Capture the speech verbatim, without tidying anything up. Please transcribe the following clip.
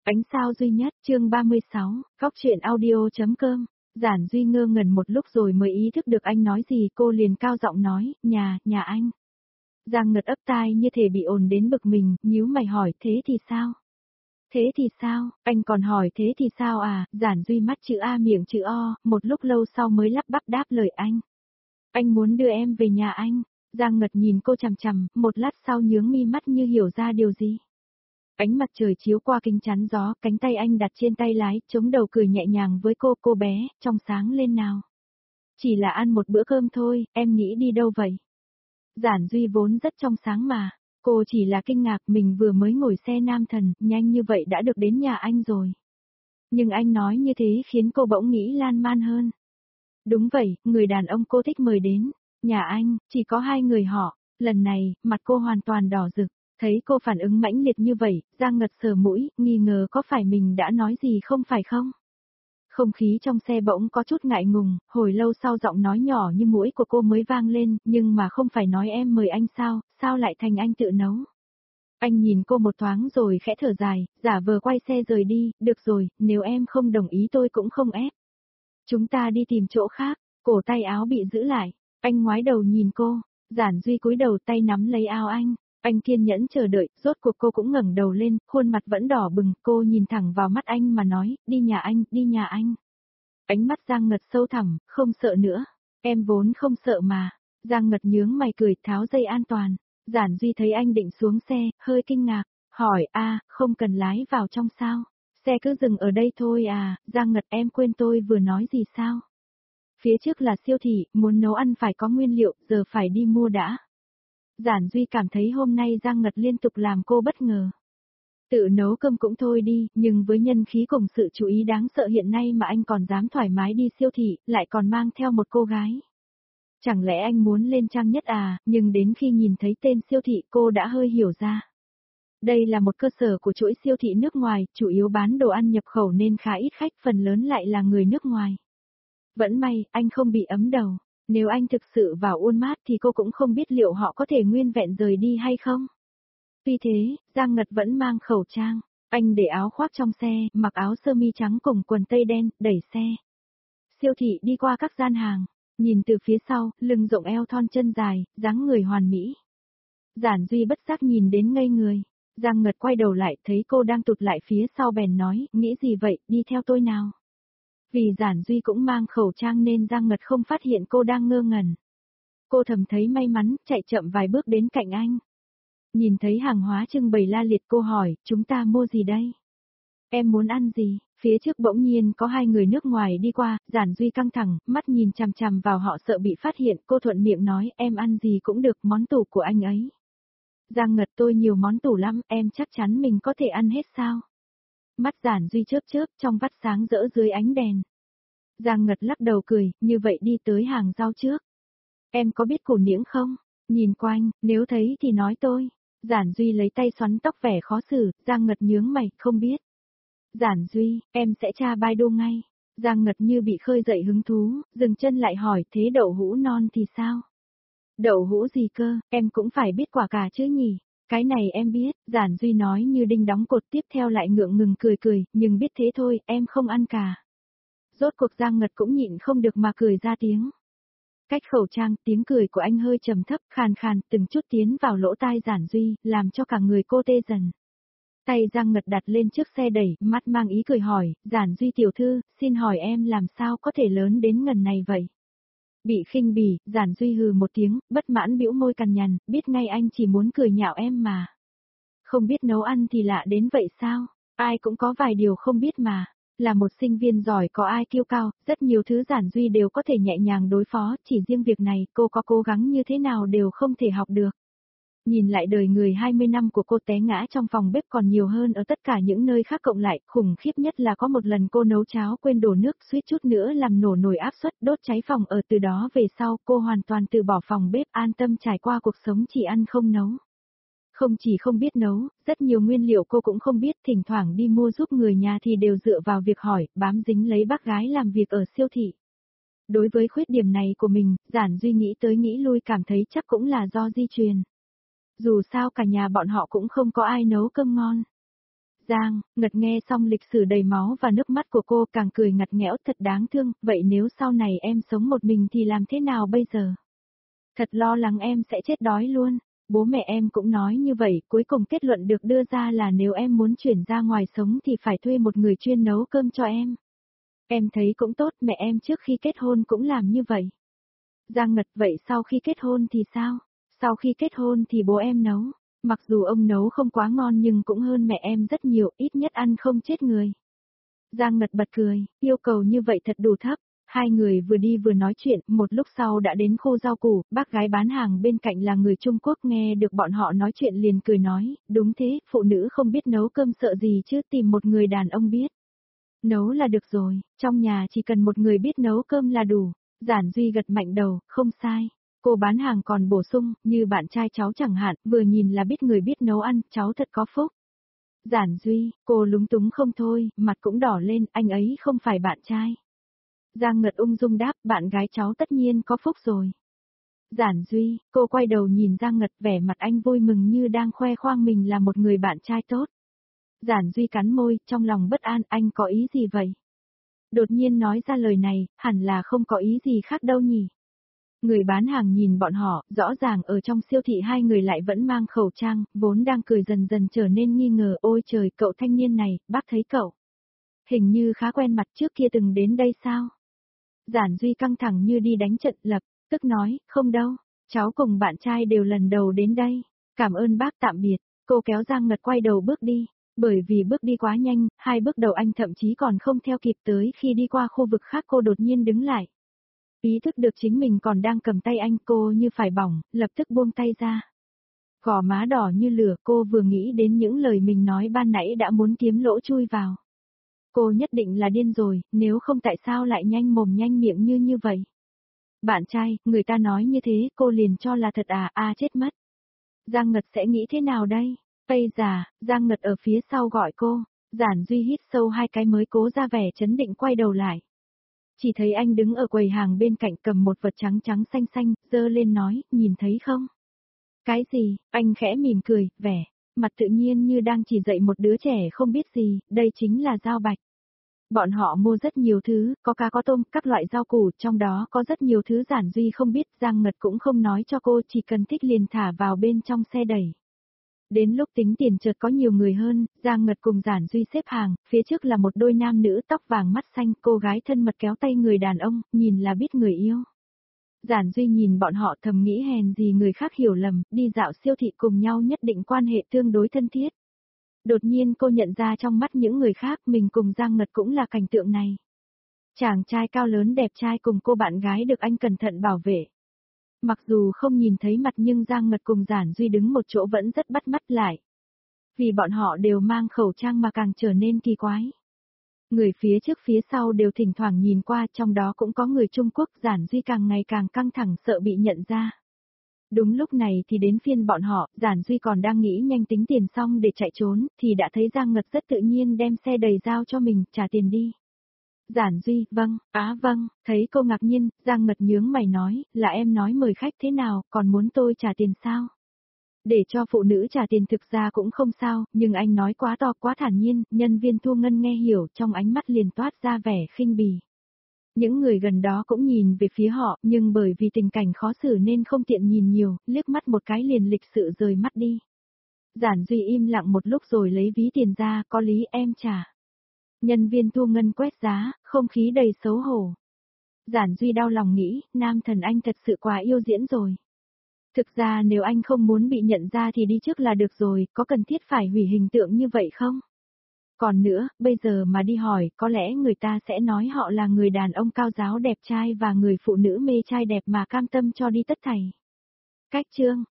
Ánh sao duy nhất, chương ba mươi sáu, góc truyện audio.com. Giản Duy ngơ ngẩn một lúc rồi mới ý thức được anh nói gì, cô liền cao giọng nói, nhà, nhà anh. Giang Ngật ấp tai như thể bị ồn đến bực mình, nhíu mày hỏi, thế thì sao? Thế thì sao, anh còn hỏi thế thì sao à, Giản Duy mắt chữ A miệng chữ O, một lúc lâu sau mới lắp bắp đáp lời anh. Anh muốn đưa em về nhà anh. Giang Ngật nhìn cô chằm chằm, một lát sau nhướng mi mắt như hiểu ra điều gì. Ánh mặt trời chiếu qua kính chắn gió, cánh tay anh đặt trên tay lái, chống đầu cười nhẹ nhàng với cô, cô bé, trong sáng lên nào. Chỉ là ăn một bữa cơm thôi, em nghĩ đi đâu vậy? Giản Duy vốn rất trong sáng mà, cô chỉ là kinh ngạc mình vừa mới ngồi xe nam thần, nhanh như vậy đã được đến nhà anh rồi. Nhưng anh nói như thế khiến cô bỗng nghĩ lan man hơn. Đúng vậy, người đàn ông cô thích mời đến, nhà anh, chỉ có hai người họ, lần này, mặt cô hoàn toàn đỏ rực. Thấy cô phản ứng mãnh liệt như vậy, Giang Ngật sờ mũi, nghi ngờ có phải mình đã nói gì không phải không? Không khí trong xe bỗng có chút ngại ngùng, hồi lâu sau giọng nói nhỏ như mũi của cô mới vang lên, nhưng mà không phải nói em mời anh sao, sao lại thành anh tự nấu? Anh nhìn cô một thoáng rồi khẽ thở dài, giả vờ quay xe rời đi, được rồi, nếu em không đồng ý tôi cũng không ép. Chúng ta đi tìm chỗ khác, cổ tay áo bị giữ lại, anh ngoái đầu nhìn cô, Giản Duy cúi đầu tay nắm lấy áo anh. Anh kiên nhẫn chờ đợi, rốt cuộc cô cũng ngẩng đầu lên, khuôn mặt vẫn đỏ bừng, cô nhìn thẳng vào mắt anh mà nói, đi nhà anh, đi nhà anh. Ánh mắt Giang Ngật sâu thẳm, không sợ nữa, em vốn không sợ mà. Giang Ngật nhướng mày cười, tháo dây an toàn. Giản Duy thấy anh định xuống xe, hơi kinh ngạc, hỏi, a, không cần lái vào trong sao? Xe cứ dừng ở đây thôi à, Giang Ngật em quên tôi vừa nói gì sao? Phía trước là siêu thị, muốn nấu ăn phải có nguyên liệu, giờ phải đi mua đã. Giản Duy cảm thấy hôm nay Giang Ngật liên tục làm cô bất ngờ. Tự nấu cơm cũng thôi đi, nhưng với nhân khí cùng sự chú ý đáng sợ hiện nay mà anh còn dám thoải mái đi siêu thị, lại còn mang theo một cô gái. Chẳng lẽ anh muốn lên trang nhất à, nhưng đến khi nhìn thấy tên siêu thị cô đã hơi hiểu ra. Đây là một cơ sở của chuỗi siêu thị nước ngoài, chủ yếu bán đồ ăn nhập khẩu nên khá ít khách, phần lớn lại là người nước ngoài. Vẫn may, anh không bị ấm đầu. Nếu anh thực sự vào Walmart thì cô cũng không biết liệu họ có thể nguyên vẹn rời đi hay không. Tuy thế, Giang Ngật vẫn mang khẩu trang. Anh để áo khoác trong xe, mặc áo sơ mi trắng cùng quần tây đen, đẩy xe. Siêu thị đi qua các gian hàng. Nhìn từ phía sau, lưng rộng eo thon chân dài, dáng người hoàn mỹ. Giản Duy bất giác nhìn đến ngây người. Giang Ngật quay đầu lại, thấy cô đang tụt lại phía sau bèn nói, nghĩ gì vậy, đi theo tôi nào. Vì Giản Duy cũng mang khẩu trang nên Giang Ngật không phát hiện cô đang ngơ ngẩn. Cô thầm thấy may mắn, chạy chậm vài bước đến cạnh anh. Nhìn thấy hàng hóa trưng bày la liệt cô hỏi, chúng ta mua gì đây? Em muốn ăn gì? Phía trước bỗng nhiên có hai người nước ngoài đi qua, Giản Duy căng thẳng, mắt nhìn chằm chằm vào họ sợ bị phát hiện, cô thuận miệng nói, em ăn gì cũng được, món tủ của anh ấy. Giang Ngật tôi nhiều món tủ lắm, em chắc chắn mình có thể ăn hết sao? Mắt Giản Duy chớp chớp, trong vắt sáng rỡ dưới ánh đèn. Giang Ngật lắc đầu cười, như vậy đi tới hàng rau trước. Em có biết củ niễng không? Nhìn quanh, nếu thấy thì nói tôi. Giản Duy lấy tay xoắn tóc vẻ khó xử, Giang Ngật nhướng mày, không biết. Giản Duy, em sẽ tra Baidu ngay. Giang Ngật như bị khơi dậy hứng thú, dừng chân lại hỏi, thế đậu hũ non thì sao? Đậu hũ gì cơ, em cũng phải biết quả cà chứ nhỉ? Cái này em biết, Giản Duy nói như đinh đóng cột, tiếp theo lại ngượng ngừng cười cười, nhưng biết thế thôi, em không ăn cà. Rốt cuộc Giang Ngật cũng nhịn không được mà cười ra tiếng. Cách khẩu trang, tiếng cười của anh hơi trầm thấp, khàn khàn, từng chút tiến vào lỗ tai Giản Duy, làm cho cả người cô tê dần. Tay Giang Ngật đặt lên trước xe đẩy, mắt mang ý cười hỏi, Giản Duy tiểu thư, xin hỏi em làm sao có thể lớn đến ngần này vậy? Bị khinh bỉ, Giản Duy hừ một tiếng, bất mãn bĩu môi cằn nhằn, biết ngay anh chỉ muốn cười nhạo em mà. Không biết nấu ăn thì lạ đến vậy sao? Ai cũng có vài điều không biết mà. Là một sinh viên giỏi có ai kiêu cao, rất nhiều thứ Giản Duy đều có thể nhẹ nhàng đối phó, chỉ riêng việc này cô có cố gắng như thế nào đều không thể học được. Nhìn lại đời người hai mươi năm của cô té ngã trong phòng bếp còn nhiều hơn ở tất cả những nơi khác cộng lại, khủng khiếp nhất là có một lần cô nấu cháo quên đổ nước suýt chút nữa làm nổ nồi áp suất đốt cháy phòng ở từ đó về sau cô hoàn toàn từ bỏ phòng bếp an tâm trải qua cuộc sống chỉ ăn không nấu. Không chỉ không biết nấu, rất nhiều nguyên liệu cô cũng không biết, thỉnh thoảng đi mua giúp người nhà thì đều dựa vào việc hỏi, bám dính lấy bác gái làm việc ở siêu thị. Đối với khuyết điểm này của mình, Giản Duy nghĩ tới nghĩ lui cảm thấy chắc cũng là do di truyền. Dù sao cả nhà bọn họ cũng không có ai nấu cơm ngon. Giang Ngật nghe xong lịch sử đầy máu và nước mắt của cô càng cười ngặt nghẽo thật đáng thương, vậy nếu sau này em sống một mình thì làm thế nào bây giờ? Thật lo lắng em sẽ chết đói luôn. Bố mẹ em cũng nói như vậy, cuối cùng kết luận được đưa ra là nếu em muốn chuyển ra ngoài sống thì phải thuê một người chuyên nấu cơm cho em. Em thấy cũng tốt, mẹ em trước khi kết hôn cũng làm như vậy. Giang Ngật vậy sau khi kết hôn thì sao? Sau khi kết hôn thì bố em nấu. Mặc dù ông nấu không quá ngon nhưng cũng hơn mẹ em rất nhiều, ít nhất ăn không chết người. Giang Ngật bật cười, yêu cầu như vậy thật đủ thấp. Hai người vừa đi vừa nói chuyện, một lúc sau đã đến khu rau củ, bác gái bán hàng bên cạnh là người Trung Quốc nghe được bọn họ nói chuyện liền cười nói, đúng thế, phụ nữ không biết nấu cơm sợ gì chứ, tìm một người đàn ông biết. Nấu là được rồi, trong nhà chỉ cần một người biết nấu cơm là đủ. Giản Duy gật mạnh đầu, không sai. Cô bán hàng còn bổ sung, như bạn trai cháu chẳng hạn, vừa nhìn là biết người biết nấu ăn, cháu thật có phúc. Giản Duy, cô lúng túng không thôi, mặt cũng đỏ lên, anh ấy không phải bạn trai. Giang Ngật ung dung đáp, bạn gái cháu tất nhiên có phúc rồi. Giản Duy, cô quay đầu nhìn Giang Ngật, vẻ mặt anh vui mừng như đang khoe khoang mình là một người bạn trai tốt. Giản Duy cắn môi, trong lòng bất an, anh có ý gì vậy? Đột nhiên nói ra lời này, hẳn là không có ý gì khác đâu nhỉ? Người bán hàng nhìn bọn họ, rõ ràng ở trong siêu thị hai người lại vẫn mang khẩu trang, vốn đang cười dần dần trở nên nghi ngờ, ôi trời, cậu thanh niên này, bác thấy cậu. Hình như khá quen mặt, trước kia từng đến đây sao? Giản Duy căng thẳng như đi đánh trận, lập tức nói, không đâu, cháu cùng bạn trai đều lần đầu đến đây, cảm ơn bác, tạm biệt. Cô kéo Giang Ngật quay đầu bước đi, bởi vì bước đi quá nhanh, hai bước đầu anh thậm chí còn không theo kịp, tới khi đi qua khu vực khác cô đột nhiên đứng lại. Ý thức được chính mình còn đang cầm tay anh, cô như phải bỏng, lập tức buông tay ra. Gò má đỏ như lửa, cô vừa nghĩ đến những lời mình nói ban nãy đã muốn kiếm lỗ chui vào. Cô nhất định là điên rồi, nếu không tại sao lại nhanh mồm nhanh miệng như như vậy. Bạn trai, người ta nói như thế, cô liền cho là thật à, a à, chết mất. Giang Ngật sẽ nghĩ thế nào đây? Ây già, Giang Ngật ở phía sau gọi cô, Giản Duy hít sâu hai cái mới cố ra vẻ chấn định quay đầu lại. Chỉ thấy anh đứng ở quầy hàng bên cạnh cầm một vật trắng trắng xanh xanh, dơ lên nói, nhìn thấy không? Cái gì? Anh khẽ mỉm cười, vẻ mặt tự nhiên như đang chỉ dạy một đứa trẻ không biết gì, đây chính là dao bạch. Bọn họ mua rất nhiều thứ, có cá có tôm, các loại rau củ, trong đó có rất nhiều thứ Giản Duy không biết, Giang Ngật cũng không nói cho cô, chỉ cần thích liền thả vào bên trong xe đẩy. Đến lúc tính tiền chợt có nhiều người hơn, Giang Ngật cùng Giản Duy xếp hàng, phía trước là một đôi nam nữ tóc vàng mắt xanh, cô gái thân mật kéo tay người đàn ông, nhìn là biết người yêu. Giản Duy nhìn bọn họ thầm nghĩ hèn gì người khác hiểu lầm, đi dạo siêu thị cùng nhau nhất định quan hệ tương đối thân thiết. Đột nhiên cô nhận ra trong mắt những người khác mình cùng Giang Ngật cũng là cảnh tượng này. Chàng trai cao lớn đẹp trai cùng cô bạn gái được anh cẩn thận bảo vệ. Mặc dù không nhìn thấy mặt nhưng Giang Ngật cùng Giản Duy đứng một chỗ vẫn rất bắt mắt lại. Vì bọn họ đều mang khẩu trang mà càng trở nên kỳ quái. Người phía trước phía sau đều thỉnh thoảng nhìn qua, trong đó cũng có người Trung Quốc, Giản Duy càng ngày càng căng thẳng sợ bị nhận ra. Đúng lúc này thì đến phiên bọn họ, Giản Duy còn đang nghĩ nhanh tính tiền xong để chạy trốn, thì đã thấy Giang Ngật rất tự nhiên đem xe đầy giao cho mình, trả tiền đi. Giản Duy, vâng, á vâng, thấy cô ngạc nhiên, Giang Ngật nhướng mày nói, là em nói mời khách thế nào, còn muốn tôi trả tiền sao? Để cho phụ nữ trả tiền thực ra cũng không sao, nhưng anh nói quá to quá thản nhiên, nhân viên thu ngân nghe hiểu, trong ánh mắt liền toát ra vẻ khinh bỉ. Những người gần đó cũng nhìn về phía họ, nhưng bởi vì tình cảnh khó xử nên không tiện nhìn nhiều, liếc mắt một cái liền lịch sự rời mắt đi. Giản Duy im lặng một lúc rồi lấy ví tiền ra, có lý em trả. Nhân viên thu ngân quét giá, không khí đầy xấu hổ. Giản Duy đau lòng nghĩ, nam thần anh thật sự quá yêu diễn rồi. Thực ra nếu anh không muốn bị nhận ra thì đi trước là được rồi, có cần thiết phải hủy hình tượng như vậy không? Còn nữa, bây giờ mà đi hỏi, có lẽ người ta sẽ nói họ là người đàn ông cao giáo đẹp trai và người phụ nữ mê trai đẹp mà cam tâm cho đi tất thảy. Cách chương